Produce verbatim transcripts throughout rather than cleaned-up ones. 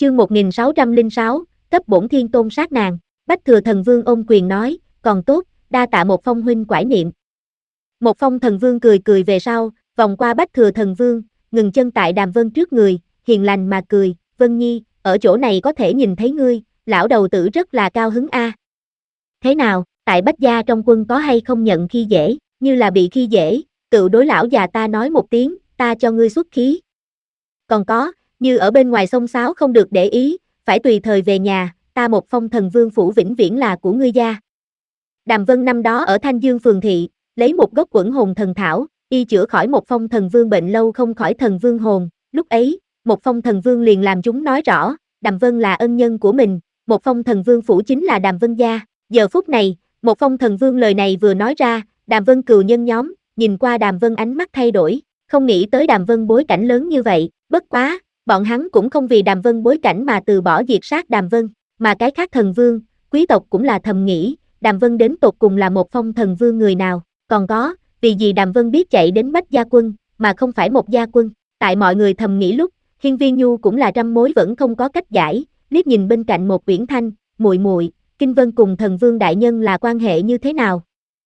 Chương một nghìn sáu trăm lẻ sáu, cấp bổn thiên tôn sát nàng. Bách Thừa Thần Vương ôm quyền nói, còn tốt, đa tạ Một Phong huynh quải niệm. Một Phong Thần Vương cười cười về sau, vòng qua Bách Thừa Thần Vương, ngừng chân tại Đàm Vân trước người, hiền lành mà cười, Vân Nhi, ở chỗ này có thể nhìn thấy ngươi, lão đầu tử rất là cao hứng a. Thế nào, tại Bách gia trong quân có hay không nhận khi dễ, như là bị khi dễ, tự đối lão già ta nói một tiếng, ta cho ngươi xuất khí. Còn có, như ở bên ngoài xông xáo không được để ý, phải tùy thời về nhà, ta Một Phong Thần Vương phủ vĩnh viễn là của ngươi gia. Đàm Vân năm đó ở Thanh Dương phường thị, lấy một gốc Quẩn Hồn Thần Thảo, y chữa khỏi Một Phong Thần Vương bệnh lâu không khỏi thần vương hồn, lúc ấy, Một Phong Thần Vương liền làm chúng nói rõ, Đàm Vân là ân nhân của mình, Một Phong Thần Vương phủ chính là Đàm Vân gia. Giờ phút này, Một Phong Thần Vương lời này vừa nói ra, Đàm Vân cừu nhân nhóm, nhìn qua Đàm Vân ánh mắt thay đổi, không nghĩ tới Đàm Vân bối cảnh lớn như vậy, bất quá, bọn hắn cũng không vì Đàm Vân bối cảnh mà từ bỏ diệt sát Đàm Vân, mà cái khác thần vương, quý tộc cũng là thầm nghĩ, Đàm Vân đến tột cùng là Một Phong Thần Vương người nào, còn có, vì gì Đàm Vân biết chạy đến Bách gia quân, mà không phải một gia quân, tại mọi người thầm nghĩ lúc, Hiên Viên Nhu cũng là trăm mối vẫn không có cách giải, liếc nhìn bên cạnh một Uyển Thanh, muội muội, Kinh Vân cùng Thần Vương đại nhân là quan hệ như thế nào?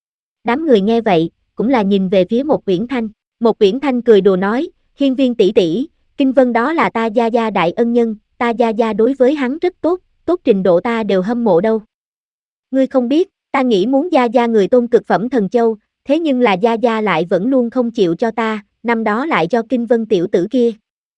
Đám người nghe vậy, cũng là nhìn về phía một Uyển Thanh, một Uyển Thanh cười đùa nói, Hiên Viên tỷ tỷ, Kinh Vân đó là ta gia gia đại ân nhân, ta gia gia đối với hắn rất tốt, tốt trình độ ta đều hâm mộ đâu. Ngươi không biết, ta nghĩ muốn gia gia người tôn cực phẩm thần châu, thế nhưng là gia gia lại vẫn luôn không chịu cho ta, năm đó lại cho Kinh Vân tiểu tử kia.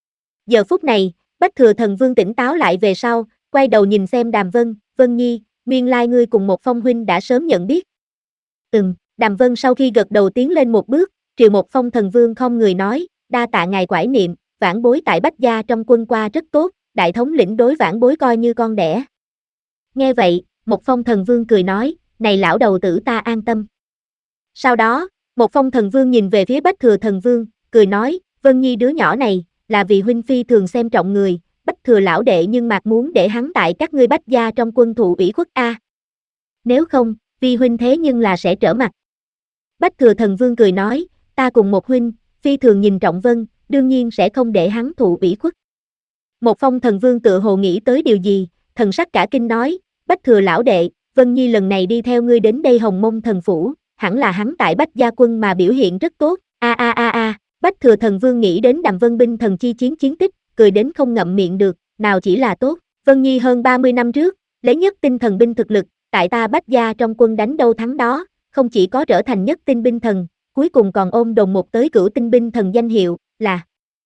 Giờ phút này, Bách Thừa Thần Vương tỉnh táo lại về sau, quay đầu nhìn xem Đàm Vân, Vân Nhi, nguyên lai ngươi cùng Một Phong huynh đã sớm nhận biết. Ừm, Đàm Vân sau khi gật đầu tiến lên một bước, triều Một Phong Thần Vương không người nói, đa tạ ngài quải niệm, vãn bối tại Bách gia trong quân qua rất tốt, đại thống lĩnh đối vãn bối coi như con đẻ. Nghe vậy, Một Phong Thần Vương cười nói, này lão đầu tử ta an tâm. Sau đó, Một Phong Thần Vương nhìn về phía Bách Thừa Thần Vương, cười nói, Vân Nhi đứa nhỏ này, là vì huynh phi thường xem trọng người, Bách Thừa lão đệ nhưng mạc muốn để hắn tại các ngươi Bách gia trong quân thụ ủy khuất a. Nếu không, vi huynh thế nhưng là sẽ trở mặt. Bách Thừa Thần Vương cười nói, ta cùng một huynh, phi thường nhìn trọng Vân, đương nhiên sẽ không để hắn thụ ủy khuất. Một Phong Thần Vương tự hồ nghĩ tới điều gì, thần sắc cả kinh nói, Bách Thừa lão đệ, Vân Nhi lần này đi theo ngươi đến đây Hồng Mông thần phủ, hẳn là hắn tại Bách gia quân mà biểu hiện rất tốt, a a a a, Bách Thừa Thần Vương nghĩ đến Đàm Vân binh thần chi chiến chiến tích, cười đến không ngậm miệng được, nào chỉ là tốt, Vân Nhi hơn ba mươi năm trước, lấy nhất tinh thần binh thực lực, tại ta Bách gia trong quân đánh đâu thắng đó, không chỉ có trở thành nhất tinh binh thần, cuối cùng còn ôm đồn một tới cửu tinh binh thần danh hiệu, là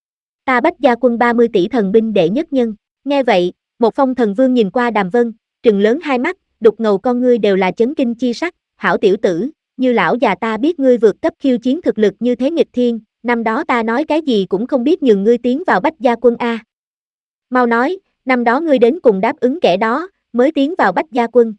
ta Bách gia quân ba mươi tỷ thần binh đệ nhất nhân. Nghe vậy, Một Phong Thần Vương nhìn qua Đàm Vân, trừng lớn hai mắt, đục ngầu con ngươi đều là chấn kinh chi sắc, hảo tiểu tử, như lão già ta biết ngươi vượt cấp khiêu chiến thực lực như thế nghịch thiên, năm đó ta nói cái gì cũng không biết nhường ngươi tiến vào Bách gia quân a. Mau nói, năm đó ngươi đến cùng đáp ứng kẻ đó, mới tiến vào Bách gia quân.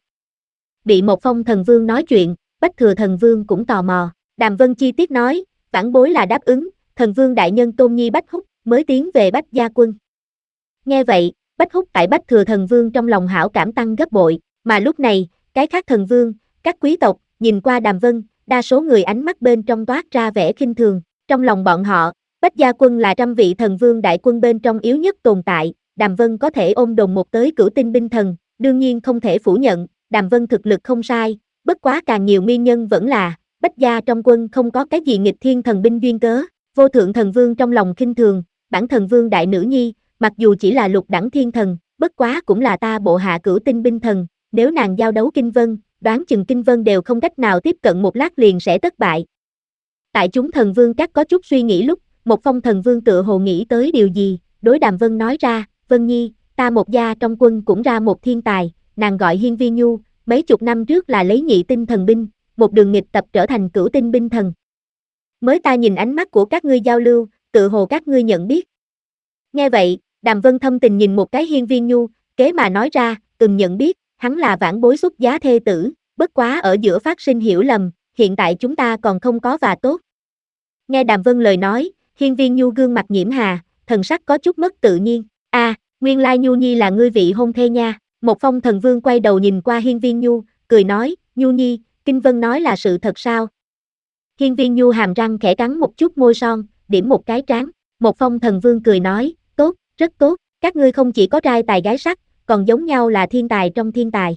Bị Một Phong Thần Vương nói chuyện, Bách Thừa Thần Vương cũng tò mò, Đàm Vân chi tiết nói, vãn bối là đáp ứng, Thần Vương đại nhân Tôn Nhi Bách Húc, mới tiến về Bách gia quân. Nghe vậy, Bách Húc tại Bách Thừa Thần Vương trong lòng hảo cảm tăng gấp bội, mà lúc này, cái khác thần vương, các quý tộc, nhìn qua Đàm Vân, đa số người ánh mắt bên trong toát ra vẻ khinh thường, trong lòng bọn họ, Bách gia quân là trăm vị thần vương đại quân bên trong yếu nhất tồn tại, Đàm Vân có thể ôm đồn một tới cửu tinh binh thần, đương nhiên không thể phủ nhận, Đàm Vân thực lực không sai, bất quá càng nhiều nguyên nhân vẫn là, Bách gia trong quân không có cái gì nghịch thiên thần binh duyên cớ, vô thượng thần vương trong lòng khinh thường, bản thần vương đại nữ nhi, mặc dù chỉ là lục đẳng thiên thần, bất quá cũng là ta bộ hạ cửu tinh binh thần, nếu nàng giao đấu Kinh Vân, đoán chừng Kinh Vân đều không cách nào tiếp cận một lát liền sẽ thất bại. Tại chúng thần vương các có chút suy nghĩ lúc, Một Phong Thần Vương tựa hồ nghĩ tới điều gì, đối Đàm Vân nói ra, Vân Nhi, ta một gia trong quân cũng ra một thiên tài, nàng gọi Hiên Viên Nhu, mấy chục năm trước là lấy nhị tinh thần binh, một đường nghịch tập trở thành cửu tinh binh thần. Mới ta nhìn ánh mắt của các ngươi giao lưu, tựa hồ các ngươi nhận biết. Nghe vậy, Đàm Vân thâm tình nhìn một cái Hiên Viên Nhu, kế mà nói ra, từng nhận biết, hắn là vãn bối xuất giá thê tử, bất quá ở giữa phát sinh hiểu lầm, hiện tại chúng ta còn không có và tốt. Nghe Đàm Vân lời nói, Hiên Viên Nhu gương mặt nhiễm hà, thần sắc có chút mất tự nhiên, a, à, nguyên lai Nhu Nhi là ngươi vị hôn thê nha. Một Phong Thần Vương quay đầu nhìn qua Hiên Viên Nhu, cười nói, Nhu Nhi, Kinh Vân nói là sự thật sao? Hiên Viên Nhu hàm răng khẽ cắn một chút môi son, điểm một cái trán. Một Phong Thần Vương cười nói, tốt, rất tốt, Các ngươi không chỉ có trai tài gái sắc, còn giống nhau là thiên tài trong thiên tài.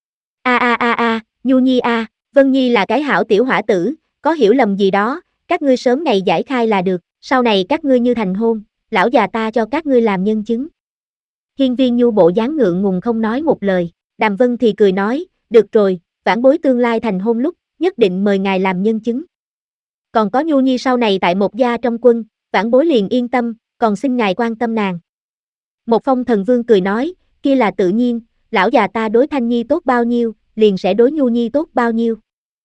A a a a, Nhu Nhi a, Vân Nhi là cái hảo tiểu hỏa tử, có hiểu lầm gì đó, các ngươi sớm ngày giải khai là được, sau này các ngươi như thành hôn, lão già ta cho các ngươi làm nhân chứng. Hiên Viên Nhu bộ dáng ngượng ngùng không nói một lời, Đàm Vân thì cười nói, được rồi, vãn bối tương lai thành hôn lúc, nhất định mời ngài làm nhân chứng. Còn có Nhu Nhi sau này tại một gia trong quân, vãn bối liền yên tâm, còn xin ngài quan tâm nàng. Một Phong Thần Vương cười nói, kia là tự nhiên, lão già ta đối Thanh Nhi tốt bao nhiêu, liền sẽ đối Nhu Nhi tốt bao nhiêu.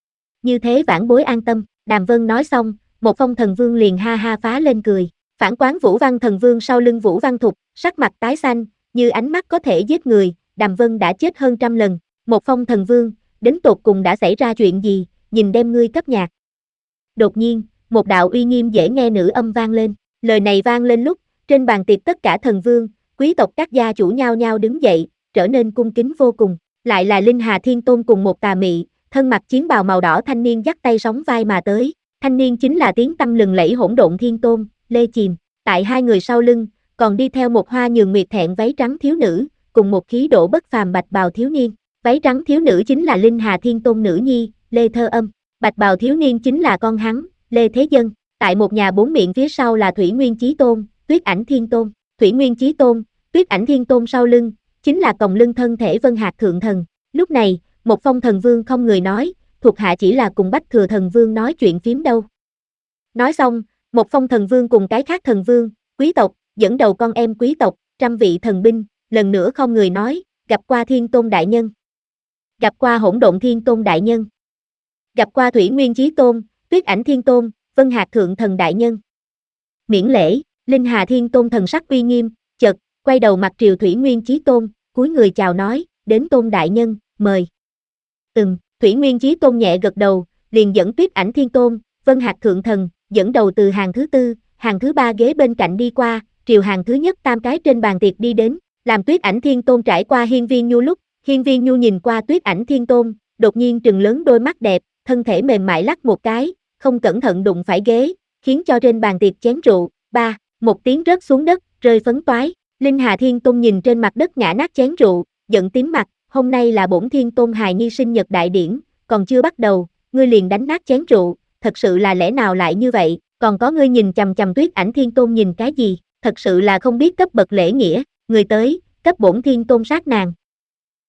Như thế vãn bối an tâm, Đàm Vân nói xong, Một Phong Thần Vương liền ha ha phá lên cười. Phản quán Vũ Văn Thần Vương sau lưng Vũ Văn Thục, sắc mặt tái xanh, như ánh mắt có thể giết người, Đàm Vân đã chết hơn trăm lần. Một Phong Thần Vương, đến tột cùng đã xảy ra chuyện gì, nhìn đem ngươi cấp nhạc. Đột nhiên, một đạo uy nghiêm dễ nghe nữ âm vang lên, lời này vang lên lúc, trên bàn tiệc tất cả thần vương, quý tộc các gia chủ nhao nhao đứng dậy, trở nên cung kính vô cùng, lại là Linh Hà Thiên Tôn cùng một tà mị, thân mặc chiến bào màu đỏ thanh niên dắt tay sóng vai mà tới, thanh niên chính là tiếng tăm lừng lẫy Hỗn Độn Thiên Tôn, Lê Chìm, tại hai người sau lưng, còn đi theo một hoa nhường nguyệt thẹn váy trắng thiếu nữ, cùng một khí độ bất phàm bạch bào thiếu niên, váy trắng thiếu nữ chính là Linh Hà Thiên Tôn nữ nhi, Lê Thơ Âm, bạch bào thiếu niên chính là con hắn, Lê Thế Dân, tại một nhà bốn miệng phía sau là Thủy Nguyên Chí Tôn, Tuyết Ảnh Thiên Tôn, Thủy Nguyên Chí Tôn, Tuyết Ảnh Thiên Tôn sau lưng, chính là còng lưng thân thể Vân Hạc Thượng Thần. Lúc này, Một Phong Thần Vương không người nói, thuộc hạ chỉ là cùng Bách Thừa Thần Vương nói chuyện phím đâu. Nói xong, Một Phong Thần Vương cùng cái khác thần vương, quý tộc, dẫn đầu con em quý tộc, trăm vị thần binh, lần nữa không người nói, gặp qua Thiên Tôn đại nhân. Gặp qua Hỗn Độn Thiên Tôn đại nhân. Gặp qua Thủy Nguyên Chí Tôn, Tuyết Ảnh Thiên Tôn, Vân Hạc Thượng Thần đại nhân. Miễn lễ, Linh Hà Thiên Tôn thần sắc uy nghiêm, chợt quay đầu mặt triều Thủy Nguyên Chí Tôn, cúi người chào nói, đến Tôn đại nhân, mời. Ừm, Thủy Nguyên Chí Tôn nhẹ gật đầu, liền dẫn Tuyết Ảnh Thiên Tôn, Vân Hạc Thượng Thần, dẫn đầu từ hàng thứ tư, hàng thứ ba ghế bên cạnh đi qua, triều hàng thứ nhất tam cái trên bàn tiệc đi đến, làm Tuyết Ảnh Thiên Tôn trải qua Hiên Viên Nhu lúc, Hiên Viên Nhu nhìn qua Tuyết Ảnh Thiên Tôn, đột nhiên trừng lớn đôi mắt đẹp, thân thể mềm mại lắc một cái, không cẩn thận đụng phải ghế, khiến cho trên bàn tiệc chén rượu, ba, một tiếng rớt xuống đất, rơi phấn toái. Linh Hà Thiên Tôn nhìn trên mặt đất ngã nát chén rượu, giận tím mặt, hôm nay là bổn Thiên Tôn hài nhi sinh nhật đại điển, còn chưa bắt đầu, ngươi liền đánh nát chén rượu, thật sự là lẽ nào lại như vậy, còn có ngươi nhìn chằm chằm Tuyết Ảnh Thiên Tôn nhìn cái gì, thật sự là không biết cấp bậc lễ nghĩa, người tới, cấp bổn Thiên Tôn sát nàng.